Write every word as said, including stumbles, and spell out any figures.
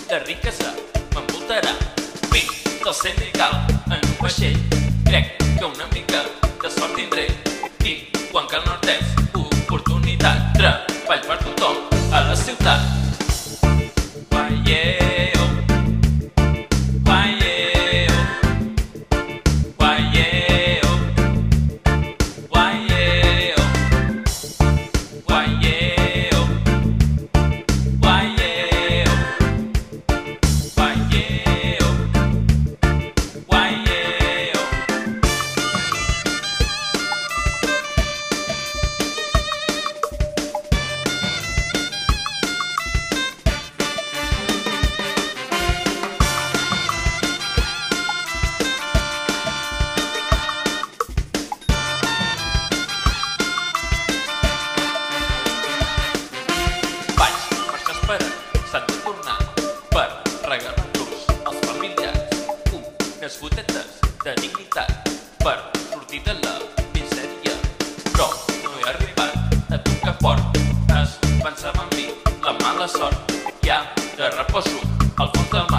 de riquesa m'envoltarà. Vinc del Senegal en un vaixell, crec que una mica de sort tindré. Tinc quan cal nord-est, oportunitat, treball per tothom a la ciutat. Guaieo, guaieo, guaieo, guaieo, guaieo, guaieo, guaieo, guaieo. Vaig marxar esperant, s'han de tornar per regalar-los als familiars unes gotetes de dignitat per sortir de la misèria. Però no he arribat a tocar fort, es pensava en mi la mala sort. Ja de reposo al fons del mar.